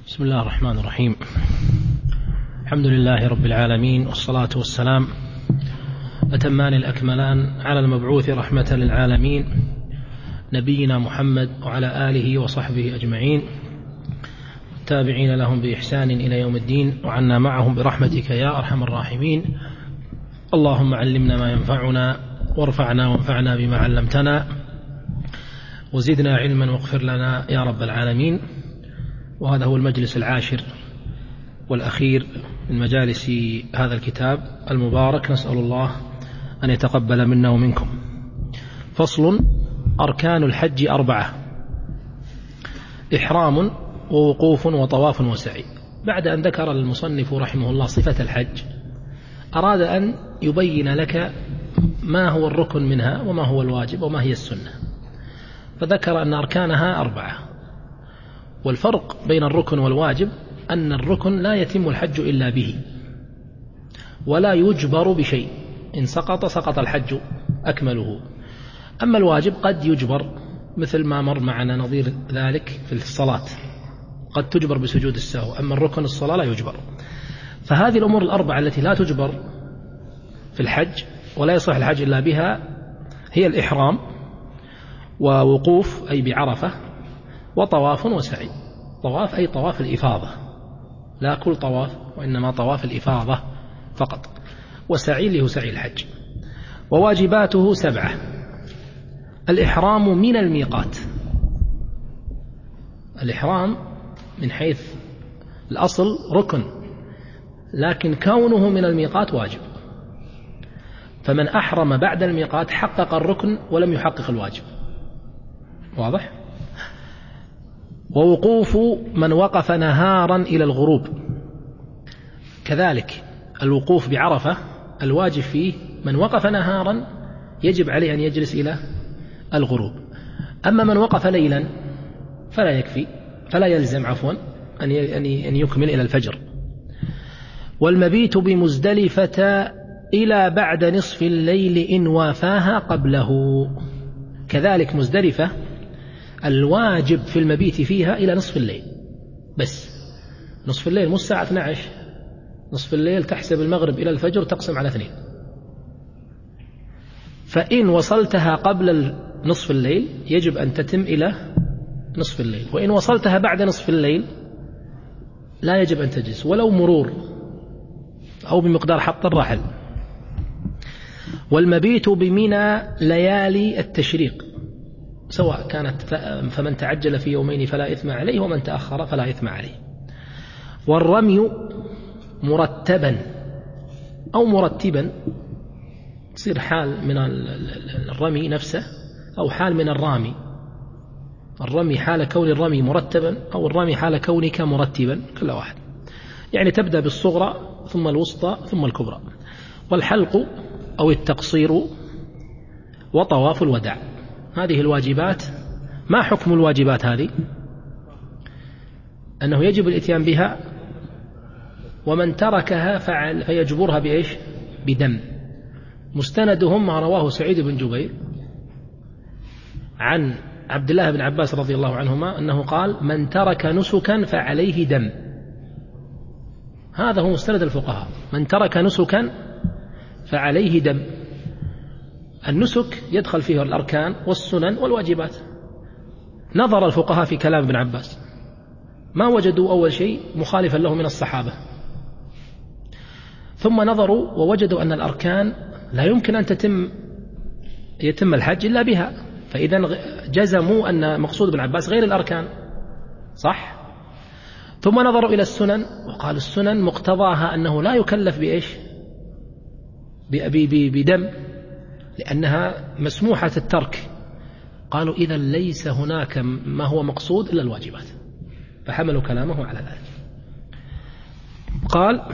بسم الله الرحمن الرحيم. الحمد لله رب العالمين، والصلاة والسلام أتمان الأكملان على المبعوث رحمة للعالمين نبينا محمد وعلى آله وصحبه أجمعين، التابعين لهم بإحسان إلى يوم الدين، وعنا معهم برحمتك يا أرحم الراحمين. اللهم علمنا ما ينفعنا، وارفعنا وانفعنا بما علمتنا، وزدنا علما واغفر لنا يا رب العالمين. وهذا هو المجلس العاشر والأخير من مجالس هذا الكتاب المبارك، نسأل الله أن يتقبل منا ومنكم. فصل: أركان الحج 4: إحرام ووقوف وطواف وسعي. بعد أن ذكر المصنف رحمه الله صفة الحج، أراد أن يبين لك ما هو الركن منها وما هو الواجب وما هي السنة، فذكر أن أركانها 4. والفرق بين الركن والواجب أن الركن لا يتم الحج إلا به، ولا يجبر بشيء، إن سقط الحج أكمله. أما الواجب قد يجبر، مثل ما مر معنا نظير ذلك في الصلاة، قد تجبر بسجود السهو. أما الركن الصلاة لا يجبر. فهذه الأمور 4 التي لا تجبر في الحج ولا يصح الحج إلا بها هي الإحرام، ووقوف أي بعرفة، وطواف وسعي. طواف أي طواف الإفاضة، لا كل طواف، وإنما طواف الإفاضة فقط. وسعي اللي هو سعي الحج. وواجباته 7: الإحرام من الميقات. الإحرام من حيث الأصل ركن، لكن كونه من الميقات واجب. فمن أحرم بعد الميقات حقق الركن ولم يحقق الواجب. واضح؟ ووقوف من وقف نهارا إلى الغروب، كذلك الوقوف بعرفة الواجب فيه من وقف نهارا يجب عليه أن يجلس إلى الغروب. أما من وقف ليلا فلا يكفي، فلا يلزم أن يكمل إلى الفجر. والمبيت بمزدلفة إلى بعد نصف الليل إن وافاها قبله. كذلك مزدلفة الواجب في المبيت فيها إلى نصف الليل بس. نصف الليل مو الساعة 12، نصف الليل تحسب المغرب إلى الفجر تقسم على 2. فإن وصلتها قبل نصف الليل يجب أن تتم إلى نصف الليل، وإن وصلتها بعد نصف الليل لا يجب أن تجلس ولو مرور أو بمقدار حط الرحل. والمبيت بمنى ليالي التشريق، سواء كانت فمن تعجل في يومين فلا إثم عليه، ومن تأخر فلا إثم عليه. والرمي مرتبا أو مرتبا، تصير حال من الرمي نفسه أو حال من الرامي. الرمي حال كون الرمي مرتبا، أو الرمي حال كونك مرتبا، كل واحد. يعني تبدأ بالصغرى ثم الوسطى ثم الكبرى. والحلق أو التقصير، وطواف الوداع. هذه الواجبات. ما حكم الواجبات هذه؟ أنه يجب الإتيان بها، ومن تركها فيجبرها بإيش؟ بدم. مستندهم ما رواه سعيد بن جبير عن عبد الله بن عباس رضي الله عنهما أنه قال: من ترك نسكا فعليه دم. هذا هو مستند الفقهاء، من ترك نسكا فعليه دم. النسك يدخل فيه الأركان والسنن والواجبات. نظر الفقهاء في كلام ابن عباس، ما وجدوا أول شيء مخالفا له من الصحابة، ثم نظروا ووجدوا أن الأركان لا يمكن أن يتم الحج إلا بها، فإذا جزموا أن مقصود ابن عباس غير الأركان، صح؟ ثم نظروا إلى السنن وقال السنن مقتضاها أنه لا يكلف بإيش؟ بدم، لأنها مسموحة الترك. قالوا إذا ليس هناك ما هو مقصود إلا الواجبات، فحملوا كلامه على ذلك. قال: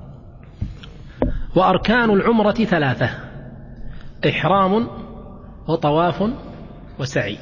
وأركان العمرة 3: إحرام وطواف وسعي.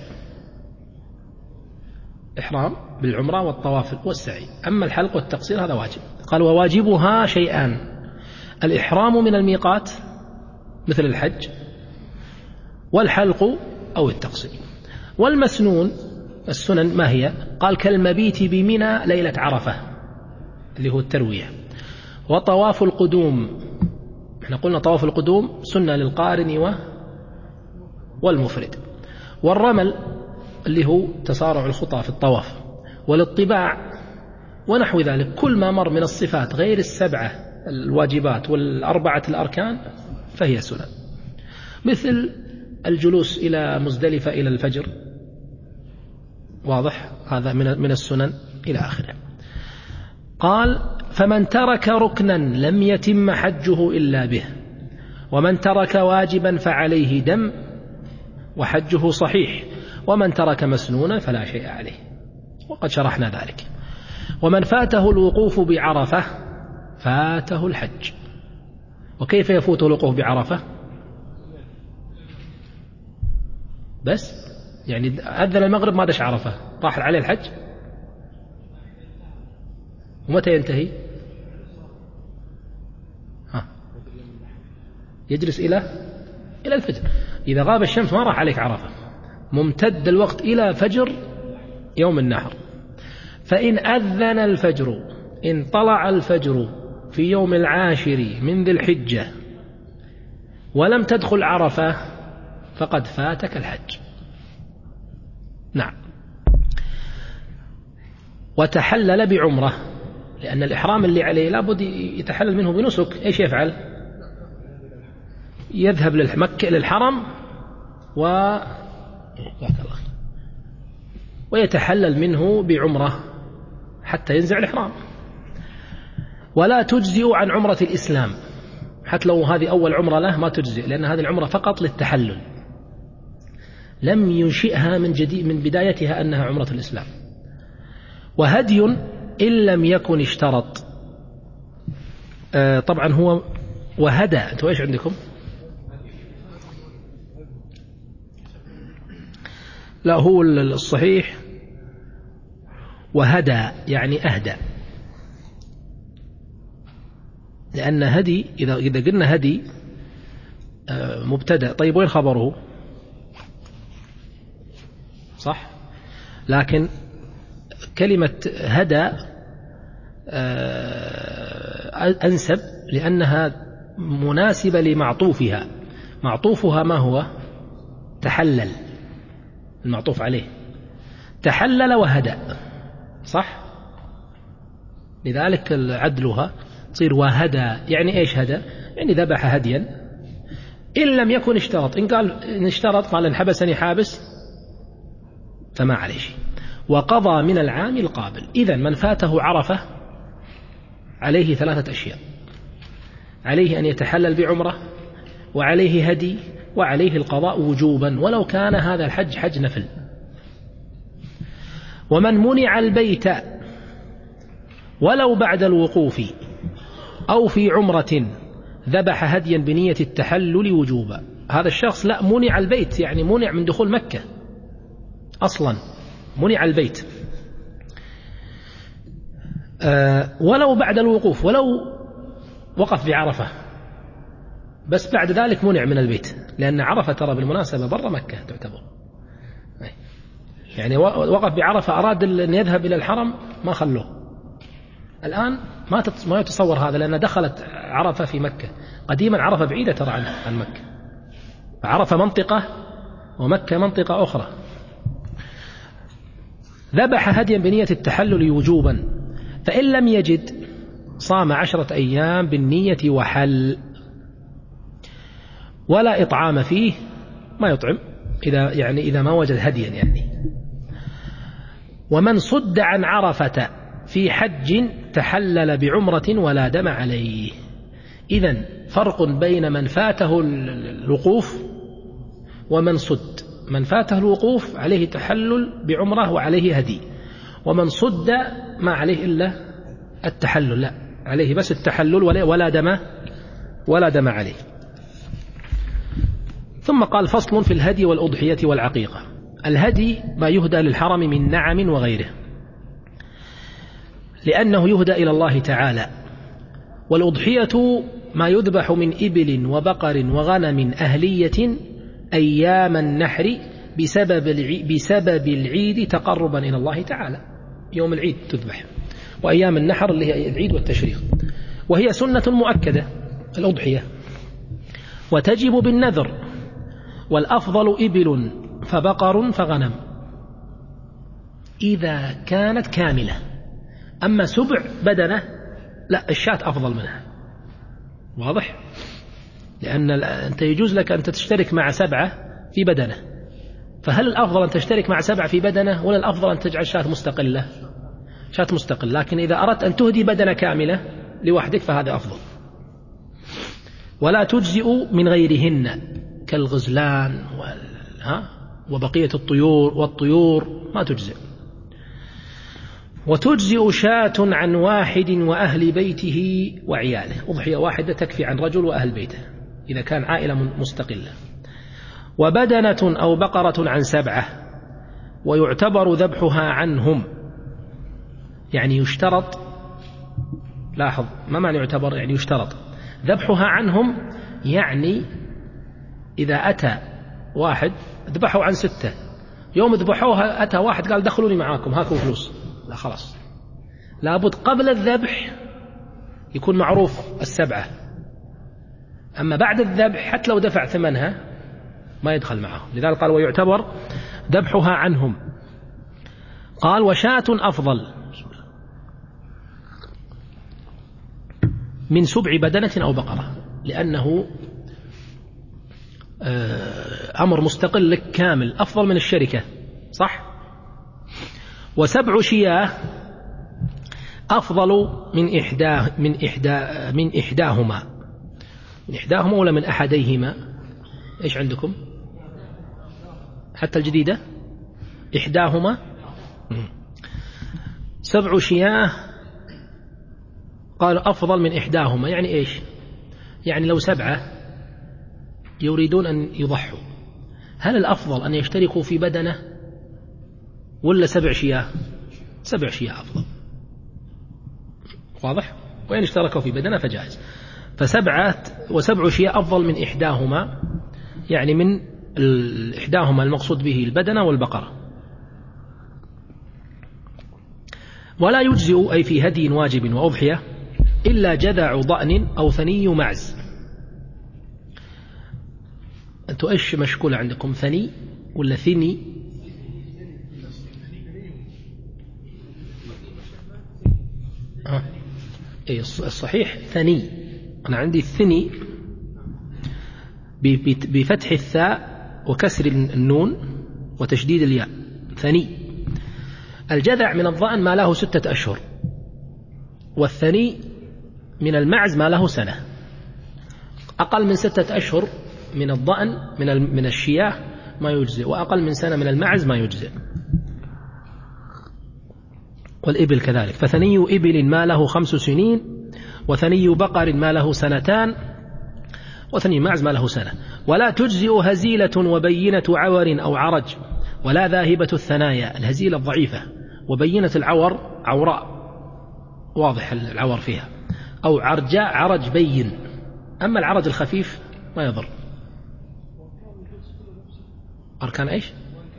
إحرام بالعمرة والطواف والسعي. أما الحلق والتقصير هذا واجب. قال: وواجبها شيئان: الإحرام من الميقات مثل الحج، والحلق أو التقصير. والمسنون السنن ما هي؟ قال كالمبيت بمنى ليلة عرفة اللي هو التروية، وطواف القدوم، احنا قلنا طواف القدوم سنة للقارن والمفرد، والرمل اللي هو تسارع الخطى في الطواف، والاطباع ونحو ذلك. كل ما مر من الصفات غير السبعة الواجبات والأربعة الأركان فهي سنن، مثل الجلوس إلى مزدلفة إلى الفجر، واضح؟ هذا من السنن إلى آخره. قال فمن ترك ركنا لم يتم حجه إلا به، ومن ترك واجبا فعليه دم وحجه صحيح، ومن ترك مسنونا فلا شيء عليه، وقد شرحنا ذلك. ومن فاته الوقوف بعرفة فاته الحج. وكيف يفوته الوقوف بعرفة؟ بس يعني أذن المغرب ما دش عرفة راح عليه الحج، ومتى ينتهي؟ يجلس إلى الفجر. إذا غاب الشمس ما راح عليك عرفة، ممتد الوقت إلى فجر يوم النحر. فإن أذن الفجر، إن طلع الفجر في يوم 10 من ذي الحجة ولم تدخل عرفة فقد فاتك الحج. نعم. وتحلل بعمرة، لأن الإحرام اللي عليه لابد يتحلل منه بنسك. إيش يفعل؟ يذهب للحرم ويتحلل منه بعمرة حتى ينزع الإحرام. ولا تجزئ عن عمرة الإسلام، حتى لو هذه أول عمرة له ما تجزئ، لأن هذه العمرة فقط للتحلل، لم ينشئها من جديد من بدايتها أنها عمرة الإسلام. وهدي إن لم يكن اشترط. طبعا هو وهدى، أنتوا إيش عندكم؟ لا، هو الصحيح وهدى يعني أهدى، لأن هدي إذا قلنا هدي مبتدأ، طيب وين خبره؟ صح، لكن كلمة هدى أنسب لأنها مناسبة لمعطوفها. معطوفها ما هو؟ تحلل، المعطوف عليه تحلل وهدى، صح؟ لذلك عدلها تصير وهدى. يعني إيش هدى؟ يعني ذبح هديا إن لم يكن اشترط. إن اشترط قال إن حبسني حابس فما عليه شيء، وقضى من العام القابل. إذن من فاته عرفة عليه 3 أشياء: عليه أن يتحلل بعمرة، وعليه هدي، وعليه القضاء وجوبا ولو كان هذا الحج حج نفل. ومن منع البيت ولو بعد الوقوف أو في عمرة ذبح هديا بنية التحلل وجوبا. هذا الشخص لا، منع البيت يعني منع من دخول مكة أصلا، منع البيت ولو بعد الوقوف، ولو وقف بعرفة بس بعد ذلك منع من البيت، لأن عرفة ترى بالمناسبة برا مكة تعتبر. يعني وقف بعرفة أراد أن يذهب إلى الحرم ما خلوه. الآن ما يتصور هذا، لأن دخلت عرفة في مكة. قديما عرفة بعيدة ترى عن مكة، عرفة منطقة ومكة منطقة أخرى. ذبح هديا بنية التحلل وجوبا، فإن لم يجد صام 10 أيام بالنية وحل، ولا إطعام فيه، ما يطعم إذا ما وجد هديا يعني. ومن صد عن عرفة في حج تحلل بعمرة ولا دم عليه. إذن فرق بين من فاته الوقوف ومن صد. من فاته الوقوف عليه تحلل بعمرة وعليه هدي، ومن صد ما عليه إلا التحلل، لا عليه بس التحلل ولا دم عليه. ثم قال فصل في الهدي والأضحية والعقيقة. الهدي ما يهدى للحرم من نعم وغيره، لأنه يهدى إلى الله تعالى. والأضحية ما يذبح من إبل وبقر وغنم أهلية أيام النحر بسبب العيد تقربا إلى الله تعالى. يوم العيد تذبح، وأيام النحر اللي هي العيد والتشريق، وهي سنة مؤكدة الأضحية، وتجب بالنذر، والأفضل إبل فبقر فغنم إذا كانت كاملة. أما سبع بدنة لا، الشاة أفضل منها. واضح؟ لأن أنت يجوز لك أن تشترك مع 7 في بدنة، فهل الأفضل أن تشترك مع 7 في بدنة، ولا الأفضل أن تجعل شاة مستقلة؟ شاة مستقل. لكن إذا أردت أن تهدي بدنة كاملة لوحدك فهذا أفضل. ولا تجزئ من غيرهن كالغزلان وبقية الطيور والطيور ما تجزئ. وتجزئ شاة عن واحد وأهل بيته وعياله. أضحية واحدة تكفي عن رجل وأهل بيته إذا كان عائلة مستقلة. وبدنة أو بقرة عن 7، ويعتبر ذبحها عنهم. يعني يشترط، لاحظ ما معنى يعتبر، يعني يشترط ذبحها عنهم. يعني إذا أتى واحد ذبحوا عن 6، يوم ذبحوها أتى واحد قال دخلوني معاكم هاكم فلوس، لا خلاص، لابد قبل الذبح يكون معروف 7. أما بعد الذبح حتى لو دفع ثمنها ما يدخل معهم. لذلك قال ويعتبر ذبحها عنهم. قال وشاة أفضل من 7 بدنة أو بقرة، لأنه أمر مستقل لك كامل أفضل من الشركة، صح؟ و7 شياه أفضل من إحداهما ولا من أحديهما؟ إيش عندكم؟ حتى الجديدة إحداهما. 7 شياه قال أفضل من إحداهما. يعني إيش؟ يعني لو 7 يريدون أن يضحوا، هل الأفضل أن يشتركوا في بدنة ولا 7 شياه؟ 7 شياه أفضل. واضح؟ وإن اشتركوا في بدنة فجائز. و7 شياه أفضل من إحداهما، يعني من إحداهما المقصود به البدنة والبقرة. ولا يجزئ أي في هدي واجب وأضحية إلا جذع ضأن أو ثني معز. أنتوا إيش مشكولة عندكم، ثني ولا ثني؟ إيه الصحيح ثني. أنا عندي الثني بفتح الثاء وكسر النون وتشديد الياء، ثني. الجذع من الضأن ما له 6 أشهر، والثني من المعز ما له سنة. أقل من 6 أشهر من الضأن من الشياه ما يجزئ، وأقل من سنة من المعز ما يجزئ. والإبل كذلك، فثني إبل ما له 5 سنين، وثني بقر ما له 2 سنين، وثني معز ما له سنة. ولا تجزئ هزيلة وبينة عور أو عرج، ولا ذاهبة الثنايا. الهزيلة الضعيفة، وبينة العور عوراء واضح العور فيها، أو عرجاء عرج بين. أما العرج الخفيف ما يضر. أركان إيش؟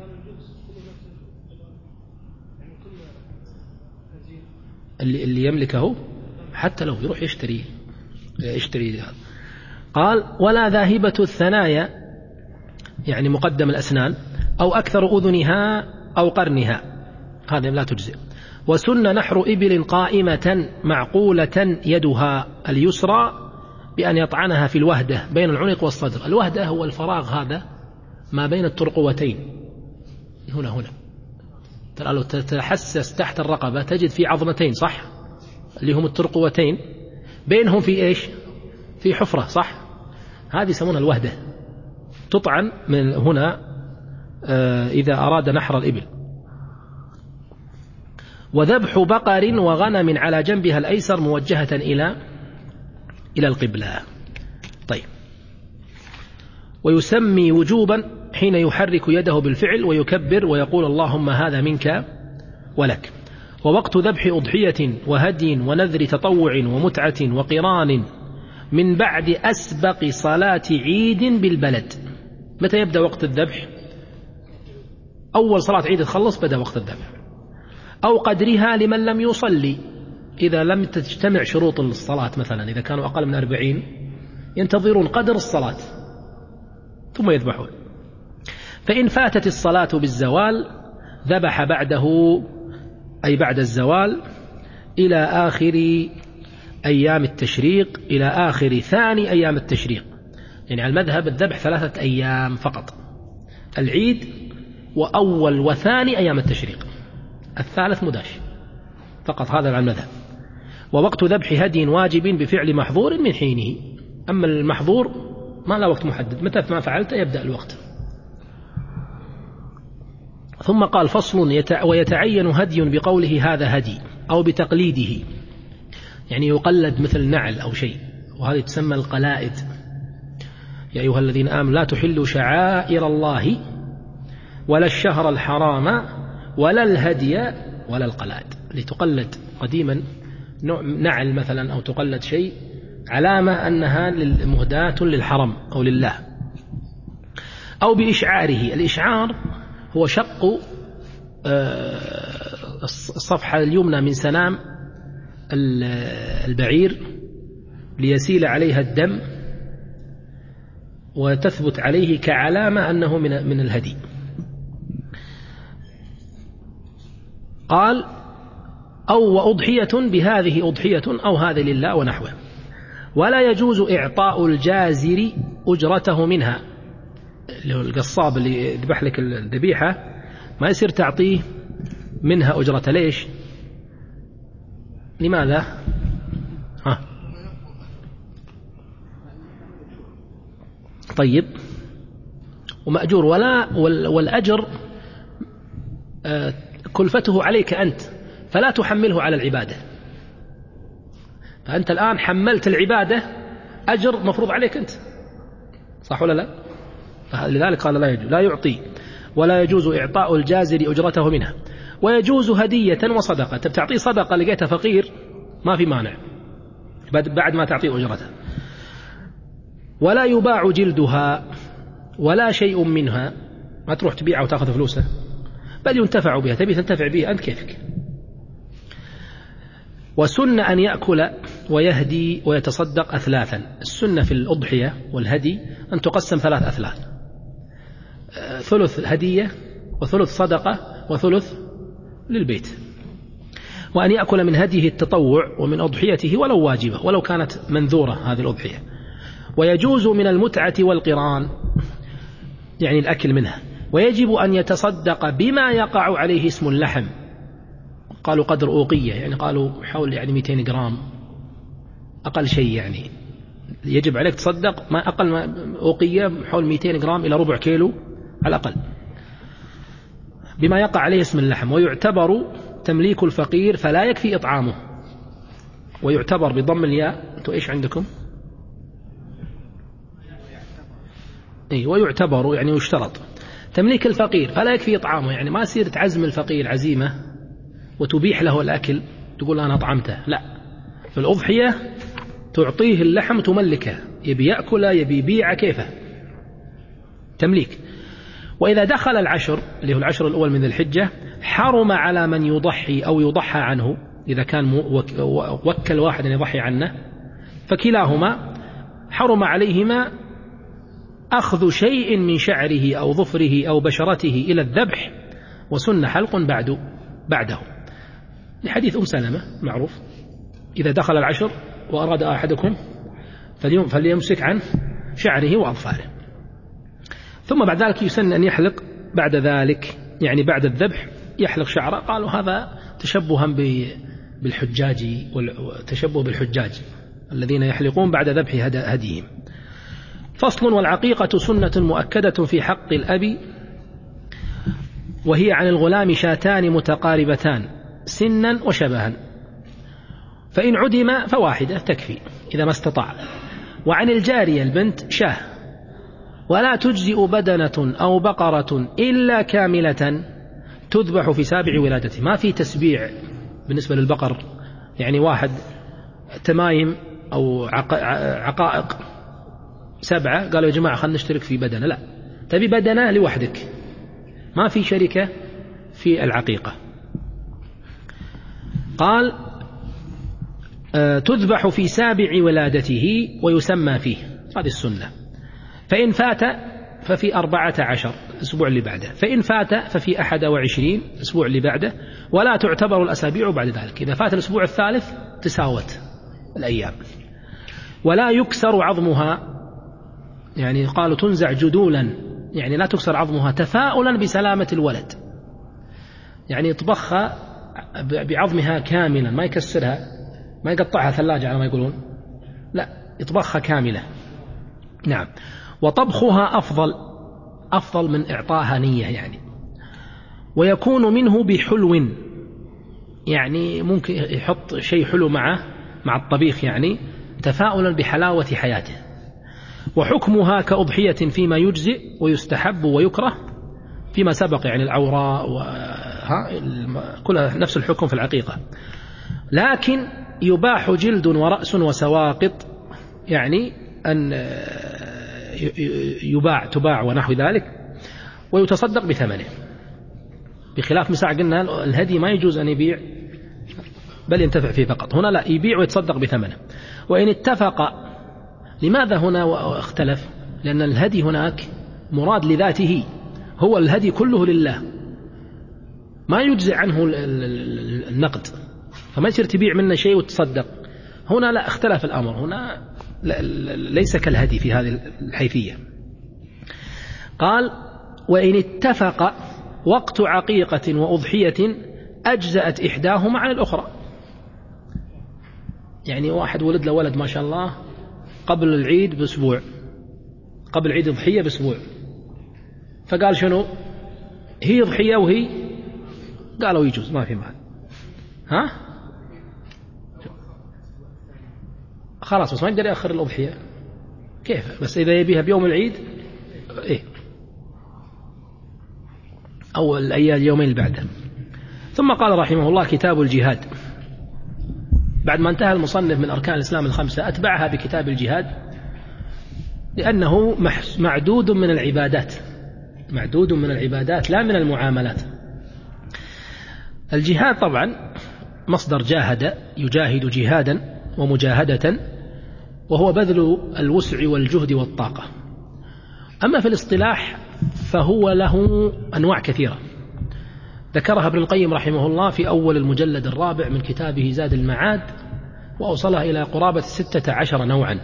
اللي يملكه حتى لو يروح يشتري هذا. قال ولا ذاهبة الثنايا، يعني مقدم الأسنان، أو أكثر أذنها أو قرنها، هذا لا تجزئ. وسن نحر إبل قائمة معقولة يدها اليسرى بأن يطعنها في الوهدة بين العنق والصدر. الوهدة هو الفراغ هذا ما بين الترقوتين، هنا ترى لو تتحسس تحت الرقبة تجد في عظمتين، صح؟ اللي هم الترقوتين، بينهم في إيش؟ في حفرة، صح؟ هذه يسمونها الوهدة، تطعن من هنا إذا أراد نحر الإبل. وذبح بقر وغنم على جنبها الأيسر موجهة إلى القبلة. طيب. ويسمي وجوبا حين يحرك يده بالفعل ويكبر ويقول اللهم هذا منك ولك. ووقت ذبح أضحية وهدي ونذر تطوع ومتعة وقران من بعد أسبق صلاة عيد بالبلد. متى يبدأ وقت الذبح؟ أول صلاة عيد تخلص بدأ وقت الذبح، أو قدرها لمن لم يصلي، إذا لم تجتمع شروط الصلاة مثلا، إذا كانوا أقل من 40 ينتظرون قدر الصلاة ثم يذبحون. فإن فاتت الصلاة بالزوال ذبح بعده، أي بعد الزوال إلى آخر أيام التشريق، إلى آخر ثاني أيام التشريق. يعني على المذهب الذبح 3 أيام فقط، العيد وأول وثاني أيام التشريق، الثالث مداش فقط، هذا على المذهب. ووقت ذبح هدي واجب بفعل محظور من حينه، أما المحظور ما له وقت محدد، متى ما فعلت يبدأ الوقت. ثم قال فصل: ويتعين هدي بقوله هذا هدي، أو بتقليده، يعني يقلد مثل نعل أو شيء، وهذه تسمى القلائد. يا أيها الذين آمنوا لا تحلوا شعائر الله ولا الشهر الحرام ولا الهدي ولا القلائد، لتقلد قديما نعل مثلا، أو تقلد شيء علامة أنها مهداة للحرم أو لله. أو بإشعاره، الإشعار هو شق الصفحة اليمنى من سنام البعير ليسيل عليها الدم وتثبت عليه كعلامة أنه من الهدي. قال: أو وأضحية بهذه أضحية أو هذا لله ونحوه. ولا يجوز إعطاء الجازر أجرته منها، اللي هو القصاب اللي يذبح لك الذبيحة ما يصير تعطيه منها أجرته. ليش؟ لماذا؟ طيب، ومأجور، والأجر كلفته عليك أنت، فلا تحمله على العبادة. فأنت الآن حملت العبادة أجر مفروض عليك أنت، صح ولا لا؟ لذلك قال لا يجوز، لا يعطي. ولا يجوز إعطاء الجازر أجرته منها. ويجوز هدية وصدقة، تعطيه صدقة لقيته فقير ما في مانع بعد ما تعطيه أجرته. ولا يباع جلدها ولا شيء منها، ما تروح تبيعه وتأخذ فلوسه، بل ينتفع بها، تبي تنتفع بها أنت كيفك. وسن أن يأكل ويهدي ويتصدق أثلاثا. السنة في الأضحية والهدي أن تقسم 3 أثلاث: ثلث هدية، وثلث صدقة، وثلث للبيت. وأن يأكل من هديه التطوع ومن أضحيته ولو واجبة، ولو كانت منذورة هذه الأضحية. ويجوز من المتعة والقران، يعني الأكل منها. ويجب أن يتصدق بما يقع عليه اسم اللحم، قالوا قدر أوقية، يعني قالوا حول 200 جرام أقل شيء، يعني يجب عليك تصدق ما أقل أوقية حول 200 جرام إلى ربع كيلو على الأقل، بما يقع عليه اسم اللحم. ويعتبر تمليك الفقير فلا يكفي إطعامه. ويعتبر بضم الياء، أنتوا إيش عندكم؟ ويعتبر يعني يشترط تمليك الفقير فلا يكفي إطعامه، يعني ما يصير تعزم الفقير عزيمة وتبيح له الأكل تقول أنا أطعمته، لا. في الأضحية تعطيه اللحم تملكه، يبي يأكله يبي يبيعه كيفه، تمليك. وإذا دخل العشر، اللي هو العشر الأول من ذي الحجة، حرم على من يضحي أو يضحى عنه، إذا كان وكل واحد أن يضحي عنه، فكلاهما حرم عليهما أخذ شيء من شعره أو ظفره أو بشرته إلى الذبح، وسن حلق بعده، لحديث سلمة معروف: إذا دخل العشر وأراد أحدكم فليمسك عن شعره وأظفاره. ثم بعد ذلك يسن أن يحلق بعد ذلك، يعني بعد الذبح يحلق شعره. قالوا هذا تشبها بالحجاج، وتشبه بالحجاج الذين يحلقون بعد ذبح هديهم. فصل: والعقيقة سنة مؤكدة في حق الأب، وهي عن الغلام شاتان متقاربتان سنا وشبها، فإن عدم فواحدة تكفي إذا ما استطاع. وعن الجارية البنت شاه، ولا تجزئ بدنة أو بقرة إلا كاملة تذبح في 7 ولادته. ما في تسبيع بالنسبة للبقر، يعني واحد تمايم أو عقائق 7 قالوا يا جماعة خلنا نشترك في بدنة، لا، تبي بدنة لوحدك ما في شركة في العقيقة. قال تذبح في 7 ولادته ويسمى فيه، هذه السنة. فإن فات ففي 14 أسبوع اللي بعده، فإن فات ففي 21 أسبوع اللي بعده، ولا تعتبر الأسابيع بعد ذلك. إذا فات الأسبوع الثالث تساوت الأيام. ولا يكسر عظمها، يعني قالوا تنزع جدولا، يعني لا تكسر عظمها تفاؤلا بسلامة الولد، يعني يطبخها بعظمها كاملا، ما يكسرها، ما يقطعها ثلاجة على ما يقولون، لا يطبخها كاملة. نعم. وطبخها أفضل من إعطاها نية يعني. ويكون منه بحلو، يعني ممكن يحط شيء حلو مع الطبيخ، يعني تفاؤلا بحلاوة حياته. وحكمها كأضحية فيما يجزئ ويستحب ويكره فيما سبق، يعني العوراء كلها نفس الحكم في العقيقة. لكن يباح جلد ورأس وسواقط، يعني أن تباع ونحو ذلك، ويتصدق بثمنه، بخلاف مساع قلنا الهدي ما يجوز أن يبيع بل ينتفع فيه فقط. هنا لا، يبيع ويتصدق بثمنه. وإن اتفق، لماذا هنا اختلف؟ لأن الهدي هناك مراد لذاته، هو الهدي كله لله، ما يجزئ عنه النقد، فما يصير تبيع منه شيء وتصدق. هنا لا، اختلف الأمر، هنا ليس كالهدي في هذه الحيثية. قال وإن اتفق وقت عقيقة وأضحية أجزأت إحداهما عن الأخرى. يعني واحد ولد له ولد ما شاء الله قبل العيد بأسبوع، قبل عيد الضحية بأسبوع، فقال شنو هي ضحية وهي، قالوا يجوز ما في مال، ها خلاص، بس ما يقدر يأخر الأضحية كيف، بس إذا يبيها بيوم العيد إيه، أو الأيام اليومين اللي بعدها. ثم قال رحمه الله كتاب الجهاد. بعد ما انتهى المصنف من أركان الإسلام الخمسة أتبعها بكتاب الجهاد، لأنه معدود من العبادات، معدود من العبادات لا من المعاملات. الجهاد طبعا مصدر جاهد، يجاهد جهادا ومجاهدة، وهو بذل الوسع والجهد والطاقة. أما في الاصطلاح فهو له أنواع كثيرة ذكرها ابن القيم رحمه الله في أول المجلد الرابع من كتابه زاد المعاد، وأوصلها إلى قرابة 16 نوعا.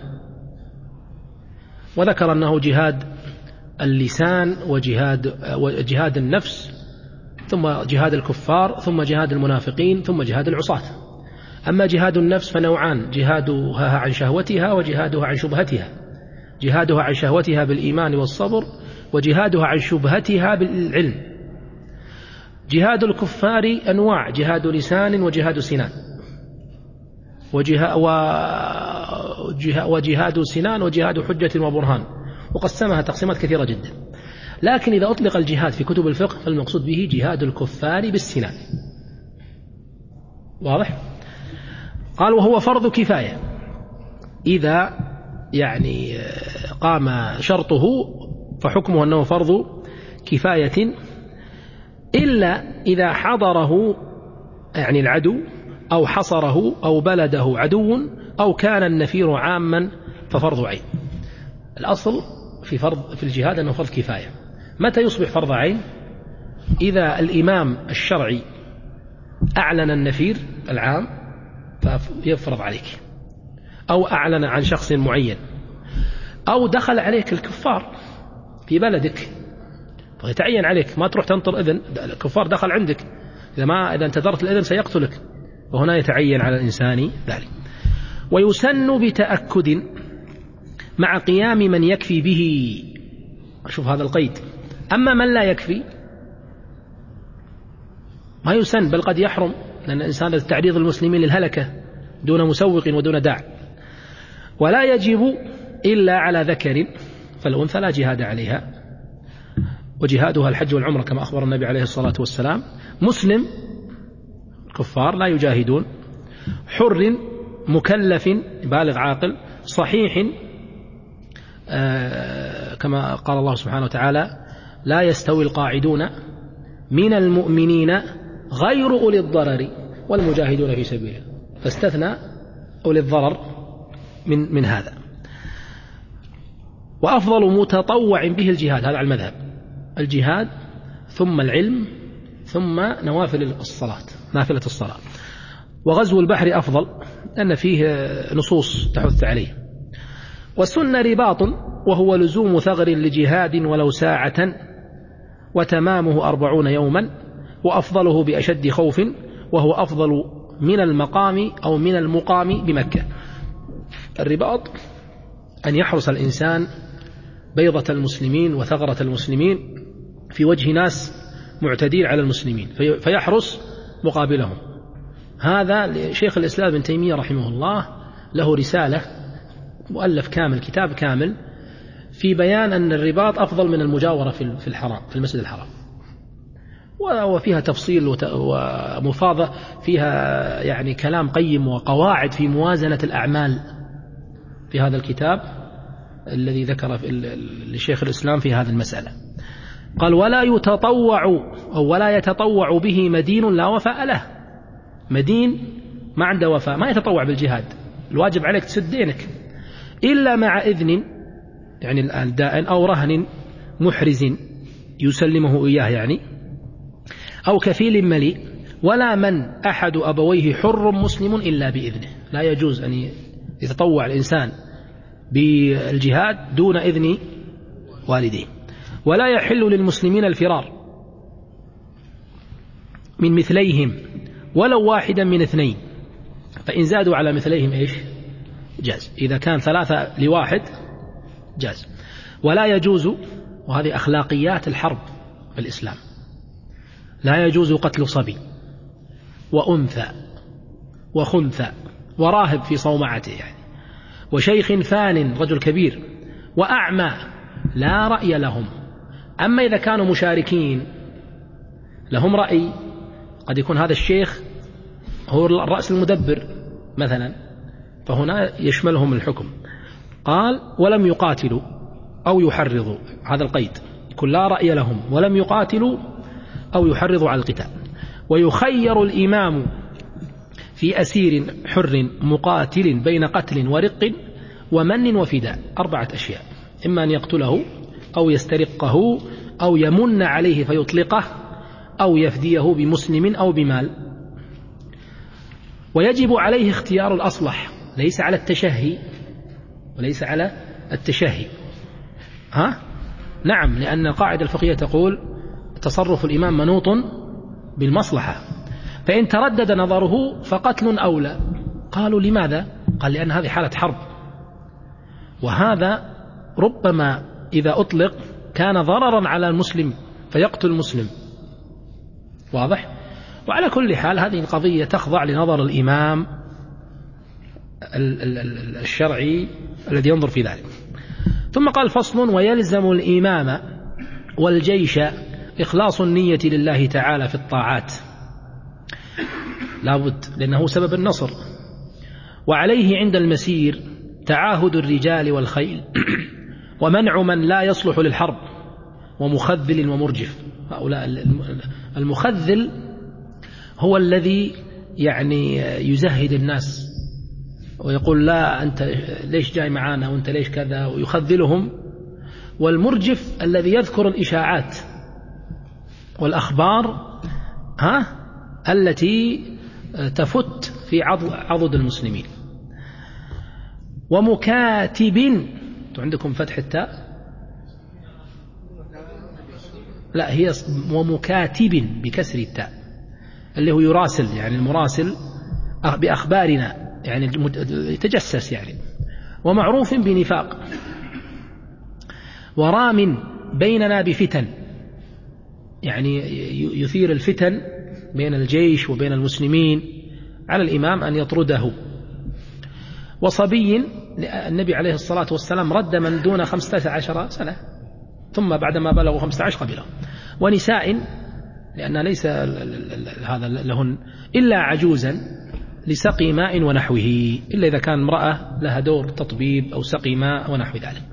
وذكر أنه جهاد اللسان وجهاد النفس، ثم جهاد الكفار، ثم جهاد المنافقين، ثم جهاد العصاة. أما جهاد النفس فنوعان: جهادها عن شهوتها وجهادها عن شبهتها. جهادها عن شهوتها بالإيمان والصبر، وجهادها عن شبهتها بالعلم. جهاد الكفار أنواع: جهاد لسان وجهاد سنان، وجهاد سنان وجهاد حجة وبرهان، وقسمها تقسيمات كثيرة جدا. لكن إذا أطلق الجهاد في كتب الفقه فالمقصود به جهاد الكفار بالسنان. واضح؟ قال وهو فرض كفاية إذا يعني قام شرطه فحكمه أنه فرض كفاية، إلا إذا حضره يعني العدو، أو حصره، أو بلده عدو، أو كان النفير عاما ففرض عين. الأصل في الجهاد أنه فرض كفاية. متى يصبح فرض عين؟ إذا الإمام الشرعي أعلن النفير العام فيفرض عليك، أو أعلن عن شخص معين، أو دخل عليك الكفار في بلدك فيتعين عليك، ما تروح تنطر إذن، الكفار دخل عندك، إذا انتظرت الإذن سيقتلك، وهنا يتعين على الإنسان ذلك. ويسن بتأكد مع قيام من يكفي به. شوف هذا القيد. أما من لا يكفي ما يسن، بل قد يحرم، لأن الإنسان تعريض المسلمين للهلكة دون مسوق ودون داع. ولا يجب إلا على ذكر، فالأنثى لا جهاد عليها، وجهادها الحج والعمرة كما أخبر النبي عليه الصلاة والسلام. مسلم، الكفار لا يجاهدون. حر مكلف بالغ عاقل صحيح، كما قال الله سبحانه وتعالى لا يستوي القاعدون من المؤمنين غير أولي الضرر والمجاهدون في سبيله، فاستثنى أولي الضرر من هذا. وأفضل متطوع به الجهاد، هذا على المذهب، الجهاد ثم العلم ثم نافلة الصلاة. وغزو البحر أفضل لأن فيه نصوص تحث عليه. والسنة رباط وهو لزوم ثغر لجهاد ولو ساعة وتمامه 40 يوما، وأفضله بأشد خوف وهو أفضل من المقام أو من المقام بمكة. الرباط أن يحرس الإنسان بيضة المسلمين وثغرة المسلمين في وجه ناس معتدين على المسلمين فيحرس مقابلهم. هذا شيخ الإسلام ابن تيمية رحمه الله له رسالة مؤلف كامل، كتاب كامل في بيان أن الرباط أفضل من المجاورة في الحرام، في المسجد الحرام، وفيها تفصيل ومفاضة، فيها يعني كلام قيم وقواعد في موازنة الأعمال في هذا الكتاب الذي ذكر لشيخ الإسلام في هذه المسألة. قال ولا يتطوع به مدين لا وفاء له. مدين ما عنده وفاء ما يتطوع بالجهاد، الواجب عليك تسد دينك، إلا مع إذن يعني الآن دائن أو رهن محرز يسلمه إياه يعني، أو كفيل مليء، ولا من أحد أبويه حر مسلم إلا بإذنه. لا يجوز أن يتطوع الإنسان بالجهاد دون إذن والديه. ولا يحل للمسلمين الفرار من مثليهم ولو واحدا من 2، فإن زادوا على مثليهم إيش جاز، إذا كان 3 ل1 جاز. ولا يجوز، وهذه أخلاقيات الحرب في الإسلام، لا يجوز قتل صبي وأنثى وخنثى وراهب في صومعته يعني، وشيخ فان رجل كبير وأعمى لا رأي لهم. أما إذا كانوا مشاركين لهم رأي، قد يكون هذا الشيخ هو الرأس المدبر مثلا، فهنا يشملهم الحكم. قال ولم يقاتلوا أو يحرضوا، هذا القيد، يكون لا رأي لهم ولم يقاتلوا أو يحرضوا على القتال. ويخير الإمام في أسير حر مقاتل بين قتل ورق ومن وفداء، 4 أشياء، إما أن يقتله أو يسترقه أو يمن عليه فيطلقه أو يفديه بمسلم أو بمال. ويجب عليه اختيار الأصلح، ليس على التشهي، وليس على التشهي. نعم، لأن القاعدة الفقهية تقول تصرف الإمام منوط بالمصلحة، فإن تردد نظره فقتل أولى. قالوا لماذا؟ قال لأن هذه حالة حرب، وهذا ربما إذا أطلق كان ضررا على المسلم فيقتل المسلم، واضح؟ وعلى كل حال هذه القضية تخضع لنظر الإمام الشرعي الذي ينظر في ذلك. ثم قال فصل ويلزم الإمام والجيش إخلاص النية لله تعالى في الطاعات، لابد، لأنه سبب النصر. وعليه عند المسير تعاهد الرجال والخيل ومنع من لا يصلح للحرب ومخذل ومرجف. هؤلاء المخذل هو الذي يعني يزهد الناس ويقول لا أنت ليش جاي معانا وأنت ليش كذا ويخذلهم، والمرجف الذي يذكر الإشاعات والأخبار التي تفت في عضد المسلمين. ومكاتب، عندكم فتح التاء؟ لا، هي ومكاتب بكسر التاء، اللي هو يراسل، يعني المراسل بأخبارنا، يعني يتجسس يعني. ومعروف بنفاق. ورام بيننا بفتن، يعني يثير الفتن بين الجيش وبين المسلمين، على الإمام أن يطرده. وصبي، النبي عليه الصلاة والسلام رد من دون 15 سنة، ثم بعدما بلغوا 15 قبله. ونساء، لأن ليس هذا لهن إلا عجوزا لسقي ماء ونحوه، إلا إذا كان امرأة لها دور تطبيب أو سقي ماء ونحو ذلك.